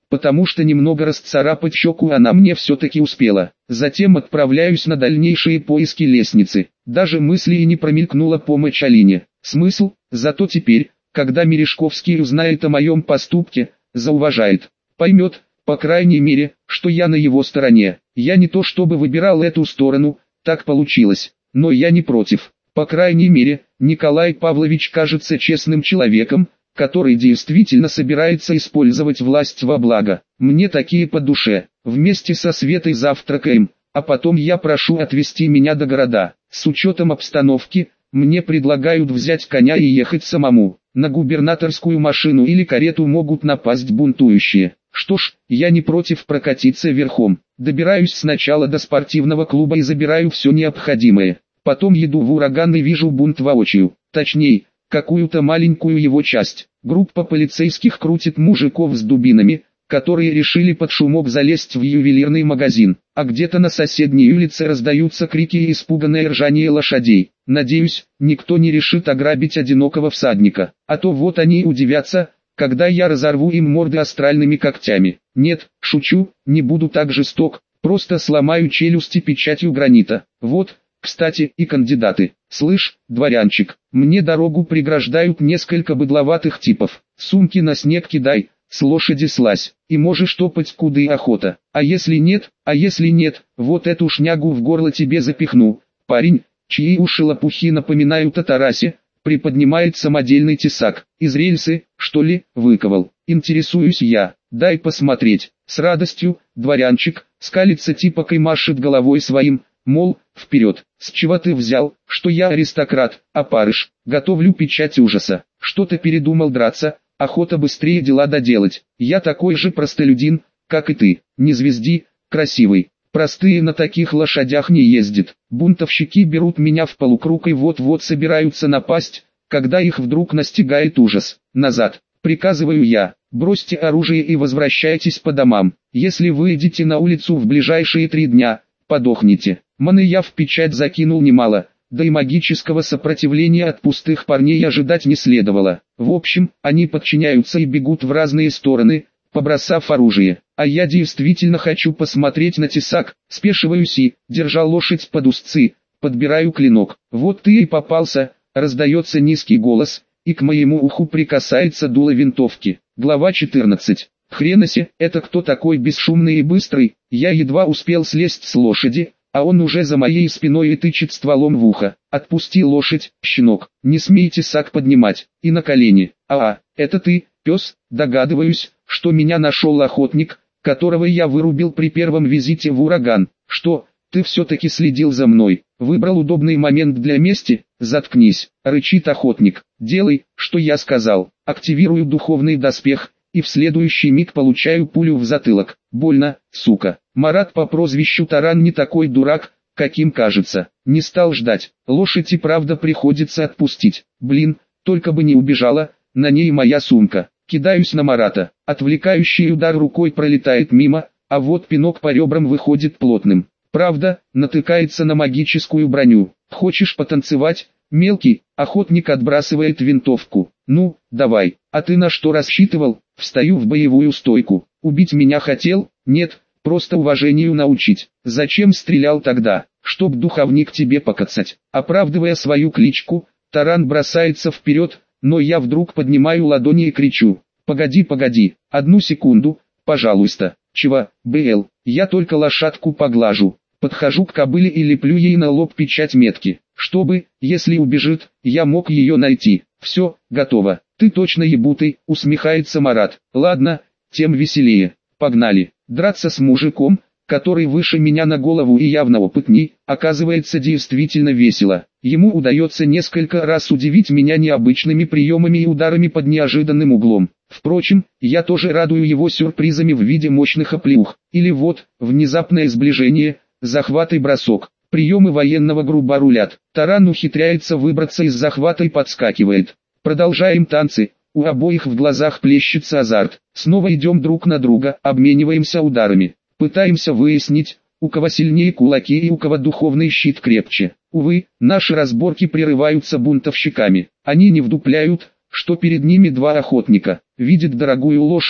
потому что немного расцарапать щеку она мне все-таки успела. Затем отправляюсь на дальнейшие поиски лестницы. Даже мысли и не промелькнула помощь Алине. Смысл? Зато теперь, когда Мережковский узнает о моем поступке, зауважает. Поймет, по крайней мере, что я на его стороне. Я не то чтобы выбирал эту сторону, так получилось, но я не против. По крайней мере, Николай Павлович кажется честным человеком, который действительно собирается использовать власть во благо. Мне такие по душе. Вместе со Светой завтракаем, а потом я прошу отвезти меня до города. С учетом обстановки, мне предлагают взять коня и ехать самому. На губернаторскую машину или карету могут напасть бунтующие. Что ж, я не против прокатиться верхом. Добираюсь сначала до спортивного клуба и забираю все необходимое. Потом еду в Ураган и вижу бунт воочию. Точнее, какую-то маленькую его часть. Группа полицейских крутит мужиков с дубинами, которые решили под шумок залезть в ювелирный магазин. А где-то на соседней улице раздаются крики и испуганное ржание лошадей. Надеюсь, никто не решит ограбить одинокого всадника. А то вот они удивятся, когда я разорву им морды астральными когтями. Нет, шучу, не буду так жесток, просто сломаю челюсти печатью гранита. Вот, кстати, и кандидаты. Слышь, дворянчик, мне дорогу преграждают несколько быдловатых типов. Сумки на снег кидай, с лошади слазь, и можешь топать куда и охота. А если нет, а если нет, вот эту шнягу в горло тебе запихну. Парень, чьи уши лопухи напоминают о Тарасе, приподнимает самодельный тесак. Из рельсы, что ли, выковал. Интересуюсь я, дай посмотреть. С радостью, дворянчик, скалится типок и машет головой своим, мол, вперед. С чего ты взял, что я аристократ, опарыш? Готовлю печать ужаса. Что-то передумал драться, охота быстрее дела доделать. Я такой же простолюдин, как и ты. Не звезди, красивый. Простые на таких лошадях не ездят. Бунтовщики берут меня в полукруг и вот-вот собираются напасть, когда их вдруг настигает ужас. Назад, приказываю я. Бросьте оружие и возвращайтесь по домам. Если выйдете на улицу в ближайшие три дня, подохните. Маны я в печать закинул немало, да и магического сопротивления от пустых парней ожидать не следовало. В общем, они подчиняются и бегут в разные стороны, побросав оружие. А я действительно хочу посмотреть на тесак, спешиваюсь и, держа лошадь под узцы, подбираю клинок. Вот ты и попался, раздается низкий голос, и к моему уху прикасается дуло винтовки. Глава четырнадцать. Хренасе, это кто такой бесшумный и быстрый? Я едва успел слезть с лошади, а он уже за моей спиной и тычет стволом в ухо. Отпусти лошадь, щенок, не смей тесак поднимать, и на колени. А, это ты, пес? Догадываюсь, что меня нашел охотник, которого я вырубил при первом визите в Ураган. Что, ты все-таки следил за мной? Выбрал удобный момент для мести? Заткнись, рычит охотник. Делай, что я сказал. Активирую духовный доспех, и в следующий миг получаю пулю в затылок. Больно, сука. Марат по прозвищу Таран не такой дурак, каким кажется. Не стал ждать. Лошадь и правда приходится отпустить. Блин, только бы не убежала, на ней моя сумка. Кидаюсь на Марата. Отвлекающий удар рукой пролетает мимо, а вот пинок по ребрам выходит плотным. Правда, натыкается на магическую броню. Хочешь потанцевать, мелкий? Охотник отбрасывает винтовку. Ну, давай. А ты на что рассчитывал? Встаю в боевую стойку. Убить меня хотел? Нет, просто уважению научить. Зачем стрелял тогда? Чтоб духовник тебе покацать. Оправдывая свою кличку, Таран бросается вперед, но я вдруг поднимаю ладони и кричу. Погоди, погоди, одну секунду, пожалуйста. Чего, БЛ, я только лошадку поглажу. Подхожу к кобыле и леплю ей на лоб печать метки, чтобы, если убежит, я мог ее найти. Все, готово. Ты точно ебутый, усмехается Марат. Ладно, тем веселее. Погнали. Драться с мужиком, который выше меня на голову и явно опытней, оказывается действительно весело. Ему удается несколько раз удивить меня необычными приемами и ударами под неожиданным углом. Впрочем, я тоже радую его сюрпризами в виде мощных оплеух. Или вот, внезапное сближение, захват и бросок. Приемы военного грубо рулят. Таран ухитряется выбраться из захвата и подскакивает. Продолжаем танцы. У обоих в глазах плещется азарт. Снова идем друг на друга, обмениваемся ударами. Пытаемся выяснить, у кого сильнее кулаки и у кого духовный щит крепче. Увы, наши разборки прерываются бунтовщиками. Они не вдупляют, что перед ними два охотника. Видят дорогую лошадь,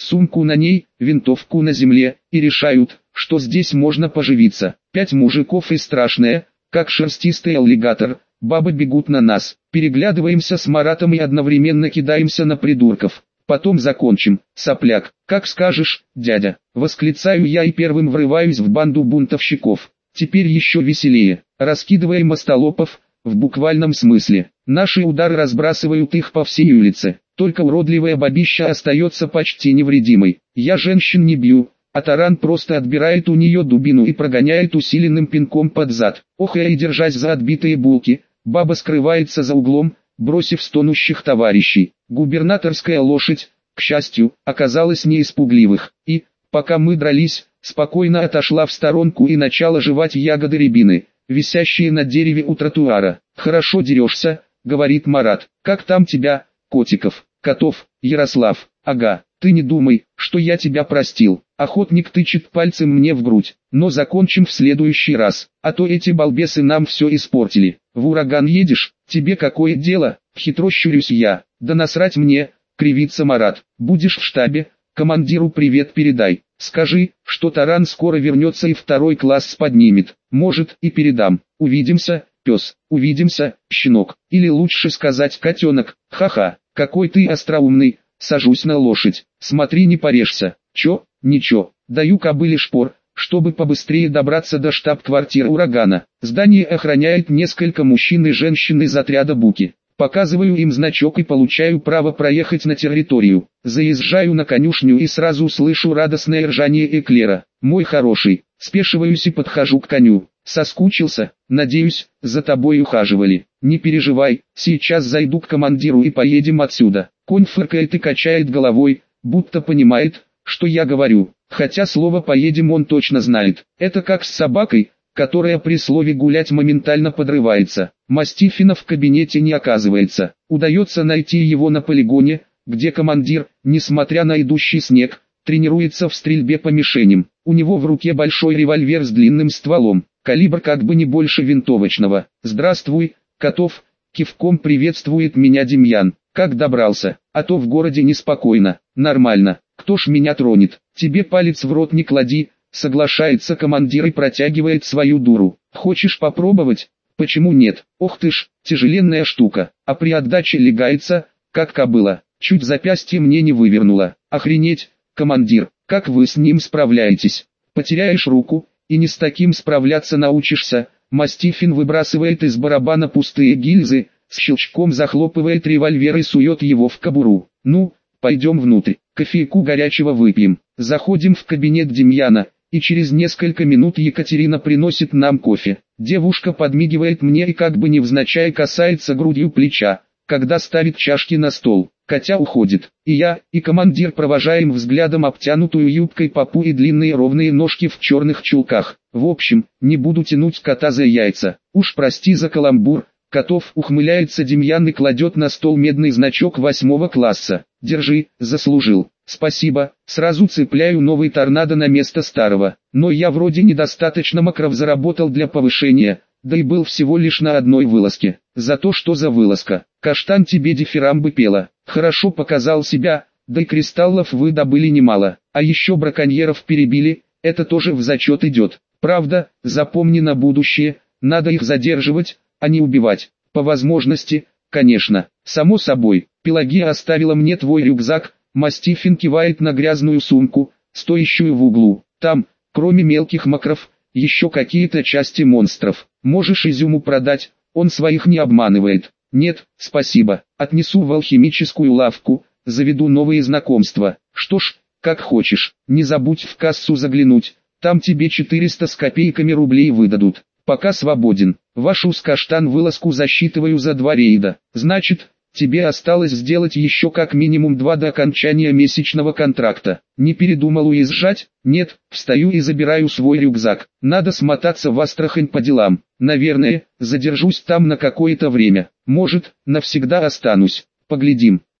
сумку на ней, винтовку на земле, и решают, что здесь можно поживиться. Пять мужиков и страшное, как шерстистый аллигатор, бабы бегут на нас. Переглядываемся с Маратом и одновременно кидаемся на придурков. Потом закончим, сопляк. Как скажешь, дядя. Восклицаю я и первым врываюсь в банду бунтовщиков. Теперь еще веселее. Раскидываем остолопов, в буквальном смысле. Наши удары разбрасывают их по всей улице. Только уродливая бабища остается почти невредимой. Я женщин не бью, а таран просто отбирает у нее дубину и прогоняет усиленным пинком под зад. Ох, и держась за отбитые булки, баба скрывается за углом, бросив стонущих товарищей. Губернаторская лошадь, к счастью, оказалась не испугливых, и, пока мы дрались, спокойно отошла в сторонку и начала жевать ягоды рябины, висящие на дереве у тротуара. «Хорошо дерешься», — говорит Марат. «Как там тебя, котиков?» «Котов, Ярослав». «Ага, ты не думай, что я тебя простил». Охотник тычет пальцем мне в грудь. «Но закончим в следующий раз, а то эти балбесы нам все испортили». «В ураган едешь? Тебе какое дело?» Хитро щурюсь я. «Да насрать мне», — кривится Марат. «Будешь в штабе, командиру привет передай. Скажи, что таран скоро вернется и второй класс поднимет. Может, и передам. Увидимся, пес. Увидимся, щенок. Или лучше сказать котенок. Ха-ха, какой ты остроумный». Сажусь на лошадь. «Смотри, не порежься». «Чё?» «Ничего». Даю кобыле шпор, чтобы побыстрее добраться до штаб-квартиры урагана. Здание охраняет несколько мужчин и женщин из отряда Буки. Показываю им значок и получаю право проехать на территорию. Заезжаю на конюшню и сразу слышу радостное ржание эклера. «Мой хороший». Спешиваюсь и подхожу к коню. «Соскучился? Надеюсь, за тобой ухаживали». «Не переживай, сейчас зайду к командиру и поедем отсюда». Конь фыркает и качает головой, будто понимает, что я говорю. Хотя слово «поедем» он точно знает. Это как с собакой, которая при слове «гулять» моментально подрывается. Мастифина в кабинете не оказывается. Удается найти его на полигоне, где командир, несмотря на идущий снег, тренируется в стрельбе по мишеням. У него в руке большой револьвер с длинным стволом, калибр как бы не больше винтовочного. «Здравствуй, Котов», кивком приветствует меня Демьян. «Как добрался? А то в городе неспокойно». «Нормально. Кто ж меня тронет? Тебе палец в рот не клади», соглашается командир и протягивает свою дуру. «Хочешь попробовать?» «Почему нет? Ох ты ж, тяжеленная штука, а при отдаче легается, как кобыла. Чуть запястье мне не вывернуло. Охренеть, командир, как вы с ним справляетесь? Потеряешь руку, и не с таким справляться научишься». Мастифин выбрасывает из барабана пустые гильзы, с щелчком захлопывает револьвер и сует его в кобуру. «Ну, пойдем внутрь, кофейку горячего выпьем». Заходим в кабинет Демьяна, и через несколько минут Екатерина приносит нам кофе. Девушка подмигивает мне и как бы невзначай касается грудью плеча, когда ставит чашки на стол. Катя уходит, и я, и командир провожаем взглядом обтянутую юбкой попу и длинные ровные ножки в черных чулках. В общем, не буду тянуть кота за яйца. Уж прости за каламбур. Котов, ухмыляется Демьян и кладет на стол медный значок восьмого класса. «Держи, заслужил». «Спасибо». Сразу цепляю новый торнадо на место старого. Но я вроде недостаточно макров заработал для повышения, да и был всего лишь на одной вылазке. За то, что за вылазка. Каштан тебе дифирамбы пела. Хорошо показал себя, да и кристаллов вы добыли немало. А еще браконьеров перебили, это тоже в зачет идет. Правда, запомни на будущее, надо их задерживать, а не убивать. По возможности, конечно. Само собой, Пелагия оставила мне твой рюкзак. Мастифин кивает на грязную сумку, стоящую в углу. Там, кроме мелких макров, еще какие-то части монстров. Можешь изюму продать, он своих не обманывает. Нет, спасибо. Отнесу в алхимическую лавку, заведу новые знакомства. Что ж, как хочешь. Не забудь в кассу заглянуть, там тебе четыреста с копейками рублей выдадут. Пока свободен. Вашу с Каштан вылазку засчитываю за два рейда. Значит, тебе осталось сделать еще как минимум два до окончания месячного контракта. Не передумал уезжать? Нет, встаю и забираю свой рюкзак. Надо смотаться в Астрахань по делам. Наверное, задержусь там на какое-то время. Может, навсегда останусь. Поглядим.